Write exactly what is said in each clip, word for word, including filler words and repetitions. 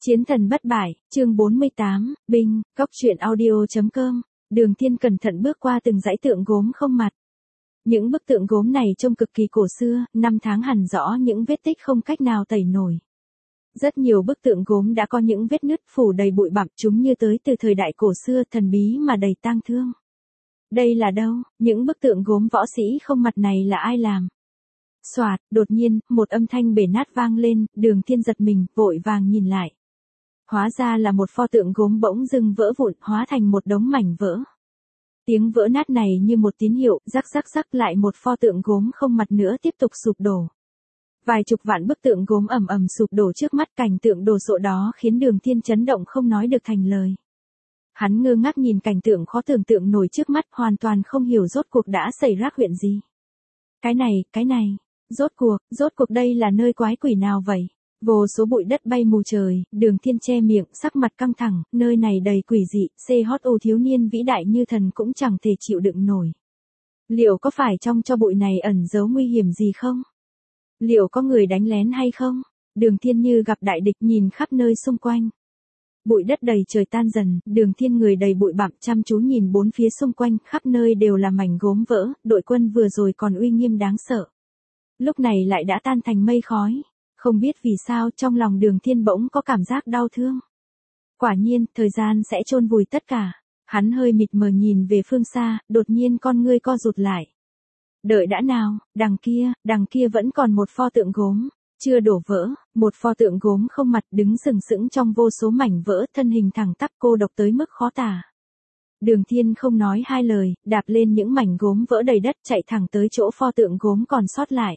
Chiến thần bất bại, chương bốn mươi tám, Binh, góc truyện audio.com, Đường Thiên cẩn thận bước qua từng dãy tượng gốm không mặt. Những bức tượng gốm này trông cực kỳ cổ xưa, năm tháng hằn rõ những vết tích không cách nào tẩy nổi. Rất nhiều bức tượng gốm đã có những vết nứt phủ đầy bụi bặm, chúng như tới từ thời đại cổ xưa thần bí mà đầy tang thương. Đây là đâu? Những bức tượng gốm võ sĩ không mặt này là ai làm? Soạt, đột nhiên, một âm thanh bể nát vang lên, Đường Thiên giật mình, vội vàng nhìn lại. Hóa ra là một pho tượng gốm bỗng dưng vỡ vụn, hóa thành một đống mảnh vỡ. Tiếng vỡ nát này như một tín hiệu, rắc rắc rắc lại một pho tượng gốm không mặt nữa tiếp tục sụp đổ. Vài chục vạn bức tượng gốm ầm ầm sụp đổ trước mắt, cảnh tượng đồ sộ đó khiến Đường Thiên chấn động không nói được thành lời. Hắn ngơ ngác nhìn cảnh tượng khó tưởng tượng nổi trước mắt, hoàn toàn không hiểu rốt cuộc đã xảy ra chuyện gì. Cái này, cái này, rốt cuộc, rốt cuộc đây là nơi quái quỷ nào vậy? Vô số bụi đất bay mù trời, Đường Thiên che miệng, sắc mặt căng thẳng, nơi này đầy quỷ dị, xê hát o thiếu niên vĩ đại như thần cũng chẳng thể chịu đựng nổi. Liệu có phải trong cho bụi này ẩn giấu nguy hiểm gì không? Liệu có người đánh lén hay không? Đường Thiên như gặp đại địch, nhìn khắp nơi xung quanh. Bụi đất đầy trời tan dần, Đường Thiên người đầy bụi bặm chăm chú nhìn bốn phía xung quanh, khắp nơi đều là mảnh gốm vỡ, đội quân vừa rồi còn uy nghiêm đáng sợ. Lúc này lại đã tan thành mây khói. Không biết vì sao trong lòng Đường Thiên bỗng có cảm giác đau thương. Quả nhiên, thời gian sẽ chôn vùi tất cả. Hắn hơi mịt mờ nhìn về phương xa, đột nhiên con ngươi co rụt lại. Đợi đã nào, đằng kia, đằng kia vẫn còn một pho tượng gốm, chưa đổ vỡ, một pho tượng gốm không mặt đứng sừng sững trong vô số mảnh vỡ, thân hình thẳng tắp cô độc tới mức khó tả. Đường Thiên không nói hai lời, đạp lên những mảnh gốm vỡ đầy đất chạy thẳng tới chỗ pho tượng gốm còn sót lại.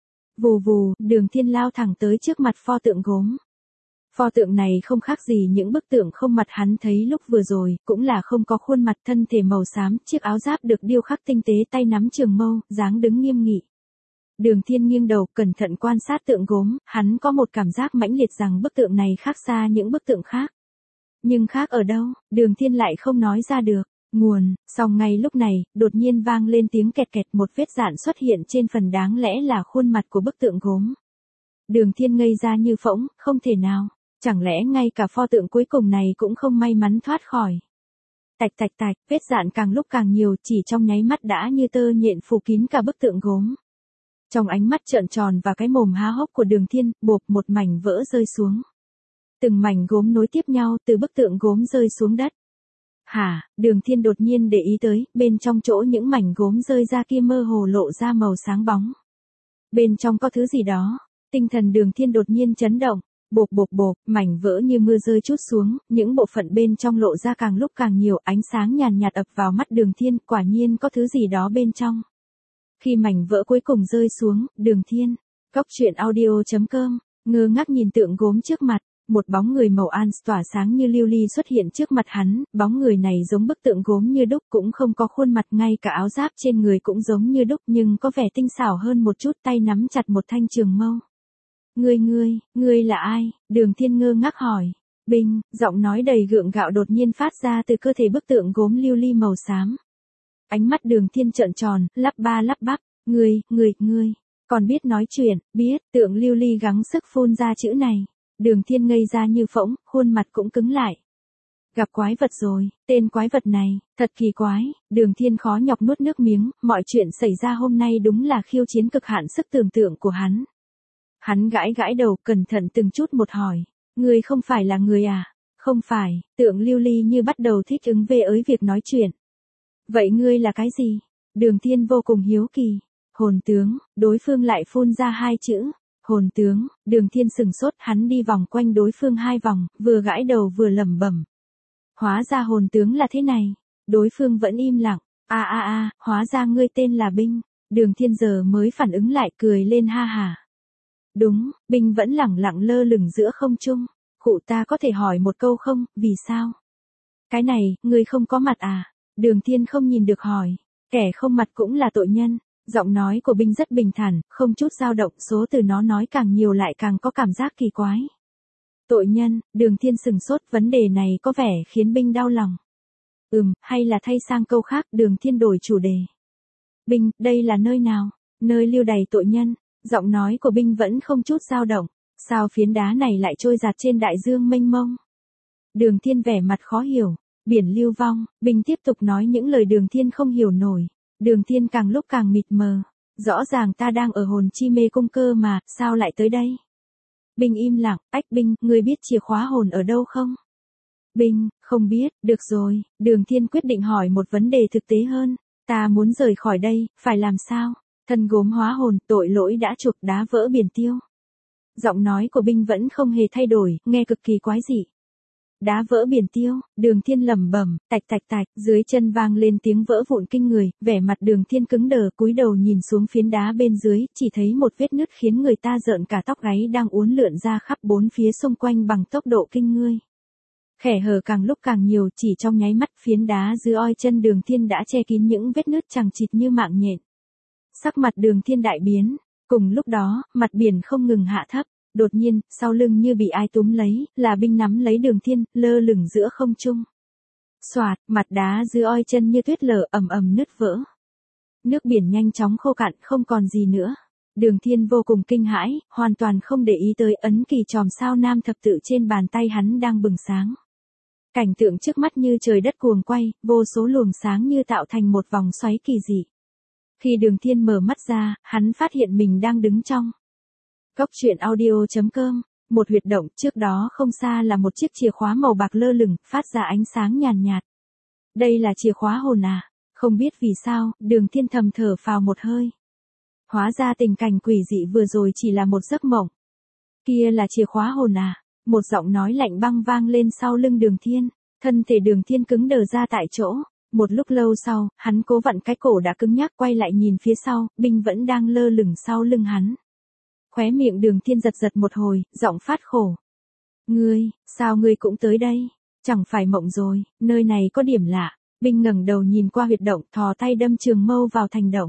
Vù vù, Đường Thiên lao thẳng tới trước mặt pho tượng gốm. Pho tượng này không khác gì những bức tượng không mặt hắn thấy lúc vừa rồi, cũng là không có khuôn mặt, thân thể màu xám, chiếc áo giáp được điêu khắc tinh tế, tay nắm trường mâu, dáng đứng nghiêm nghị. Đường Thiên nghiêng đầu, cẩn thận quan sát tượng gốm, hắn có một cảm giác mãnh liệt rằng bức tượng này khác xa những bức tượng khác. Nhưng khác ở đâu, Đường Thiên lại không nói ra được. Nguồn, song ngay lúc này, đột nhiên vang lên tiếng kẹt kẹt, một vết rạn xuất hiện trên phần đáng lẽ là khuôn mặt của bức tượng gốm. Đường Thiên ngây ra như phỗng, không thể nào, chẳng lẽ ngay cả pho tượng cuối cùng này cũng không may mắn thoát khỏi. Tạch tạch tạch, vết rạn càng lúc càng nhiều, chỉ trong nháy mắt đã như tơ nhện phủ kín cả bức tượng gốm. Trong ánh mắt trợn tròn và cái mồm há hốc của Đường Thiên, bộp một mảnh vỡ rơi xuống. Từng mảnh gốm nối tiếp nhau từ bức tượng gốm rơi xuống đất. Hả, Đường Thiên đột nhiên để ý tới, bên trong chỗ những mảnh gốm rơi ra kia mơ hồ lộ ra màu sáng bóng. Bên trong có thứ gì đó, tinh thần Đường Thiên đột nhiên chấn động, bộp bộp bộp, mảnh vỡ như mưa rơi trút xuống, những bộ phận bên trong lộ ra càng lúc càng nhiều, ánh sáng nhàn nhạt ập vào mắt Đường Thiên, quả nhiên có thứ gì đó bên trong. Khi mảnh vỡ cuối cùng rơi xuống, Đường Thiên, góc truyện audio.com, ngơ ngác nhìn tượng gốm trước mặt. Một bóng người màu an tỏa sáng như lưu ly xuất hiện trước mặt hắn, bóng người này giống bức tượng gốm như đúc, cũng không có khuôn mặt, ngay cả áo giáp trên người cũng giống như đúc nhưng có vẻ tinh xảo hơn một chút, tay nắm chặt một thanh trường mâu. Ngươi ngươi, ngươi là ai? Đường Thiên ngơ ngác hỏi. Binh, giọng nói đầy gượng gạo đột nhiên phát ra từ cơ thể bức tượng gốm lưu ly màu xám. Ánh mắt Đường Thiên trợn tròn, lắp ba lắp bắp, ngươi, ngươi, ngươi, còn biết nói chuyện, biết, tượng lưu ly gắng sức phun ra chữ này. Đường Thiên ngây ra như phỗng, khuôn mặt cũng cứng lại. Gặp quái vật rồi, tên quái vật này, thật kỳ quái, Đường Thiên khó nhọc nuốt nước miếng, mọi chuyện xảy ra hôm nay đúng là khiêu chiến cực hạn sức tưởng tượng của hắn. Hắn gãi gãi đầu, cẩn thận từng chút một hỏi, ngươi không phải là người à? Không phải, tượng lưu ly như bắt đầu thích ứng về ới việc nói chuyện. Vậy ngươi là cái gì? Đường Thiên vô cùng hiếu kỳ. Hồn tướng, đối phương lại phun ra hai chữ. Hồn tướng, Đường Thiên sừng sốt, hắn đi vòng quanh đối phương hai vòng, vừa gãi đầu vừa lẩm bẩm. Hóa ra hồn tướng là thế này. Đối phương vẫn im lặng. A a a, hóa ra ngươi tên là Binh. Đường Thiên giờ mới phản ứng lại, cười lên ha hả. Đúng, Binh vẫn lẳng lặng lơ lửng giữa không trung. Khụ, ta có thể hỏi một câu không, vì sao? Cái này, ngươi không có mặt à? Đường Thiên không nhìn được hỏi. Kẻ không mặt cũng là tội nhân. Giọng nói của Binh rất bình thản, không chút dao động, số từ nó nói càng nhiều lại càng có cảm giác kỳ quái. Tội nhân, Đường Thiên sừng sốt, vấn đề này có vẻ khiến Binh đau lòng. Ừm, hay là thay sang câu khác, Đường Thiên đổi chủ đề. Binh, đây là nơi nào? Nơi lưu đày tội nhân. Giọng nói của Binh vẫn không chút dao động. Sao phiến đá này lại trôi dạt trên đại dương mênh mông? Đường Thiên vẻ mặt khó hiểu. Biển lưu vong, Bình tiếp tục nói những lời Đường Thiên không hiểu nổi. Đường Thiên càng lúc càng mịt mờ. Rõ ràng ta đang ở hồn chi mê cung cơ mà, sao lại tới đây? Bình im lặng, ách Bình, ngươi biết chìa khóa hồn ở đâu không? Bình, không biết, được rồi, Đường Thiên quyết định hỏi một vấn đề thực tế hơn. Ta muốn rời khỏi đây, phải làm sao? Thân gốm hóa hồn, tội lỗi đã chuộc, đá vỡ biển tiêu. Giọng nói của Bình vẫn không hề thay đổi, nghe cực kỳ quái dị. Đá vỡ biển tiêu, Đường Thiên lẩm bẩm, tạch tạch tạch, dưới chân vang lên tiếng vỡ vụn kinh người, vẻ mặt Đường Thiên cứng đờ, cúi đầu nhìn xuống phiến đá bên dưới, chỉ thấy một vết nứt khiến người ta rợn cả tóc gáy đang uốn lượn ra khắp bốn phía xung quanh bằng tốc độ kinh người. Khe hở càng lúc càng nhiều, chỉ trong nháy mắt phiến đá dưới oi chân Đường Thiên đã che kín những vết nứt chằng chịt như mạng nhện. Sắc mặt Đường Thiên đại biến, cùng lúc đó, mặt biển không ngừng hạ thấp. Đột nhiên, sau lưng như bị ai túm lấy, là Binh nắm lấy Đường Thiên, lơ lửng giữa không trung. Xoạt, mặt đá dưới oi chân như tuyết lở ầm ầm nứt vỡ. Nước biển nhanh chóng khô cạn, không còn gì nữa. Đường Thiên vô cùng kinh hãi, hoàn toàn không để ý tới ấn kỳ chòm sao nam thập tự trên bàn tay hắn đang bừng sáng. Cảnh tượng trước mắt như trời đất cuồng quay, vô số luồng sáng như tạo thành một vòng xoáy kỳ dị. Khi Đường Thiên mở mắt ra, hắn phát hiện mình đang đứng trong Cốc truyện audio chấm com, một huyệt động, trước đó không xa là một chiếc chìa khóa màu bạc lơ lửng, phát ra ánh sáng nhàn nhạt. Đây là chìa khóa hồn à? Không biết vì sao, Đường Thiên thầm thở phào một hơi. Hóa ra tình cảnh quỷ dị vừa rồi chỉ là một giấc mộng. Kia là chìa khóa hồn à? Một giọng nói lạnh băng vang lên sau lưng Đường Thiên, thân thể Đường Thiên cứng đờ ra tại chỗ. Một lúc lâu sau, hắn cố vặn cái cổ đã cứng nhắc quay lại nhìn phía sau, Binh vẫn đang lơ lửng sau lưng hắn. Khóe miệng Đường Thiên giật giật một hồi, giọng phát khổ. Ngươi, sao ngươi cũng tới đây? Chẳng phải mộng rồi, nơi này có điểm lạ. Binh ngẩng đầu nhìn qua huyệt động, thò tay đâm trường mâu vào thành động.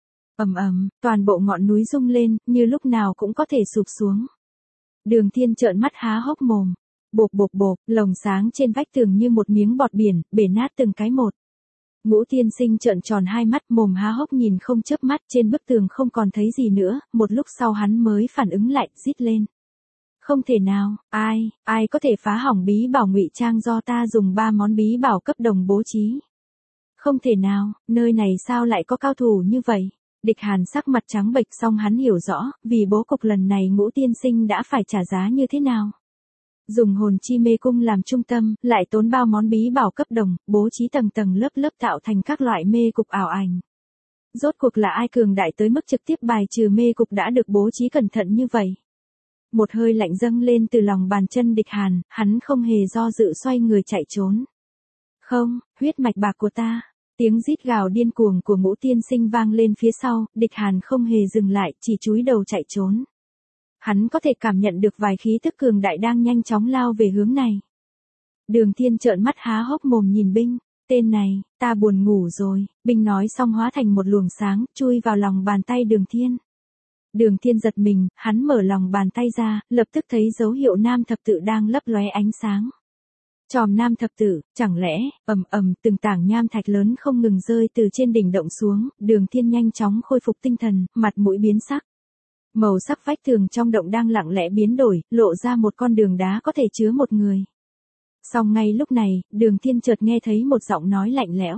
Ầm ầm, toàn bộ ngọn núi rung lên, như lúc nào cũng có thể sụp xuống. Đường Thiên trợn mắt há hốc mồm. Bộp bộp bộp, lồng sáng trên vách tường như một miếng bọt biển, bể nát từng cái một. Ngũ Tiên Sinh trợn tròn hai mắt, mồm há hốc nhìn không chớp mắt, trên bức tường không còn thấy gì nữa, một lúc sau hắn mới phản ứng lại, rít lên. Không thể nào, ai, ai có thể phá hỏng bí bảo ngụy trang do ta dùng ba món bí bảo cấp đồng bố trí. Không thể nào, nơi này sao lại có cao thủ như vậy? Địch Hàn sắc mặt trắng bệch, xong hắn hiểu rõ, vì bố cục lần này Ngũ Tiên Sinh đã phải trả giá như thế nào. Dùng hồn chi mê cung làm trung tâm, lại tốn bao món bí bảo cấp đồng, bố trí tầng tầng lớp lớp tạo thành các loại mê cục ảo ảnh. Rốt cuộc là ai cường đại tới mức trực tiếp bài trừ mê cục đã được bố trí cẩn thận như vậy? Một hơi lạnh dâng lên từ lòng bàn chân Địch Hàn, hắn không hề do dự xoay người chạy trốn. Không, huyết mạch bạc của ta. Tiếng rít gào điên cuồng của Ngũ Tiên Sinh vang lên phía sau, Địch Hàn không hề dừng lại, chỉ chúi đầu chạy trốn. Hắn có thể cảm nhận được vài khí tức cường đại đang nhanh chóng lao về hướng này. Đường Thiên trợn mắt há hốc mồm nhìn Binh, tên này, ta buồn ngủ rồi, Binh nói xong hóa thành một luồng sáng, chui vào lòng bàn tay Đường Thiên. Đường Thiên giật mình, hắn mở lòng bàn tay ra, lập tức thấy dấu hiệu nam thập tự đang lấp lóe ánh sáng. Chòm nam thập tự, chẳng lẽ, ầm ầm, từng tảng nham thạch lớn không ngừng rơi từ trên đỉnh động xuống, Đường Thiên nhanh chóng khôi phục tinh thần, mặt mũi biến sắc. Màu sắc vách tường trong động đang lặng lẽ biến đổi, lộ ra một con đường đá có thể chứa một người. Song ngay lúc này, Đường Thiên chợt nghe thấy một giọng nói lạnh lẽo.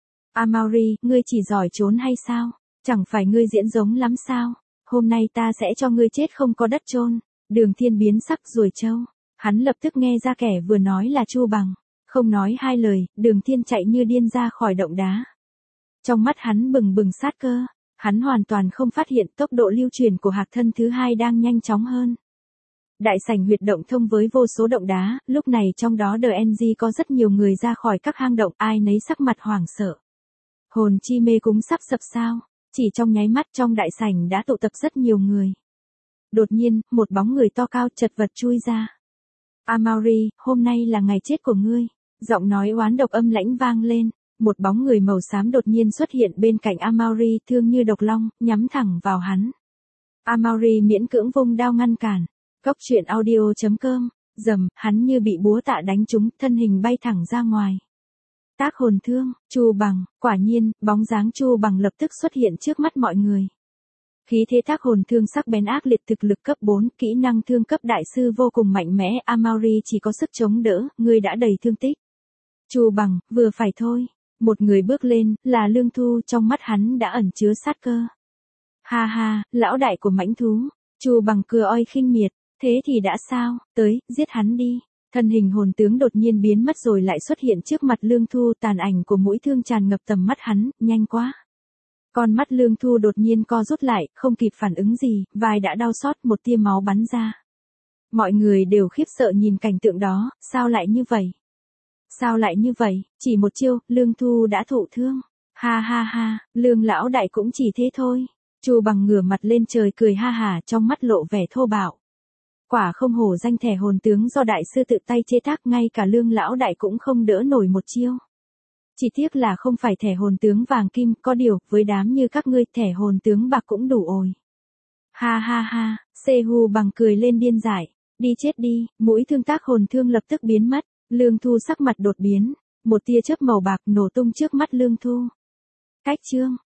Amauri, ngươi chỉ giỏi trốn hay sao? Chẳng phải ngươi diễn giống lắm sao? Hôm nay ta sẽ cho ngươi chết không có đất chôn. Đường Thiên biến sắc rồi trâu. Hắn lập tức nghe ra kẻ vừa nói là Chu Bằng. Không nói hai lời, Đường Thiên chạy như điên ra khỏi động đá. Trong mắt hắn bừng bừng sát cơ. Hắn hoàn toàn không phát hiện tốc độ lưu truyền của hạc thân thứ hai đang nhanh chóng hơn. Đại sảnh huyệt động thông với vô số động đá, lúc này trong đó đê en giê có rất nhiều người ra khỏi các hang động, ai nấy sắc mặt hoảng sợ. Hồn chi mê cúng sắp sập sao? Chỉ trong nháy mắt trong đại sảnh đã tụ tập rất nhiều người. Đột nhiên, một bóng người to cao chật vật chui ra. Amauri, hôm nay là ngày chết của ngươi. Giọng nói oán độc âm lãnh vang lên. Một bóng người màu xám đột nhiên xuất hiện bên cạnh Amauri thương như độc long, nhắm thẳng vào hắn. Amauri miễn cưỡng vung đao ngăn cản. Cốc truyện audio chấm com, dầm, hắn như bị búa tạ đánh trúng, thân hình bay thẳng ra ngoài. Tác hồn thương, Chu Bằng, quả nhiên, bóng dáng Chu Bằng lập tức xuất hiện trước mắt mọi người. Khí thế thác hồn thương sắc bén ác liệt, thực lực cấp bốn, kỹ năng thương cấp đại sư vô cùng mạnh mẽ, Amauri chỉ có sức chống đỡ, ngươi đã đầy thương tích. Chu Bằng, vừa phải thôi. Một người bước lên, là Lương Thu, trong mắt hắn đã ẩn chứa sát cơ. Ha ha, lão đại của mãnh thú. Chu Bằng cười oi khinh miệt, thế thì đã sao, tới, giết hắn đi. Thân hình hồn tướng đột nhiên biến mất rồi lại xuất hiện trước mặt Lương Thu, tàn ảnh của mũi thương tràn ngập tầm mắt hắn, nhanh quá. Con mắt Lương Thu đột nhiên co rút lại, không kịp phản ứng gì, vai đã đau xót, một tia máu bắn ra. Mọi người đều khiếp sợ nhìn cảnh tượng đó, sao lại như vậy? Sao lại như vậy, chỉ một chiêu, Lương Thu đã thụ thương. Ha ha ha, Lương lão đại cũng chỉ thế thôi. Chu Bằng ngửa mặt lên trời cười ha hả, trong mắt lộ vẻ thô bạo. Quả không hổ danh thẻ hồn tướng do đại sư tự tay chế tác, ngay cả Lương lão đại cũng không đỡ nổi một chiêu. Chỉ tiếc là không phải thẻ hồn tướng vàng kim, có điều, với đám như các ngươi, thẻ hồn tướng bạc cũng đủ ồi. Ha ha ha, Sehu Bằng cười lên điên dại. Đi chết đi, mũi thương tác hồn thương lập tức biến mất. Lương Thu sắc mặt đột biến, một tia chớp màu bạc nổ tung trước mắt Lương Thu. Cách chương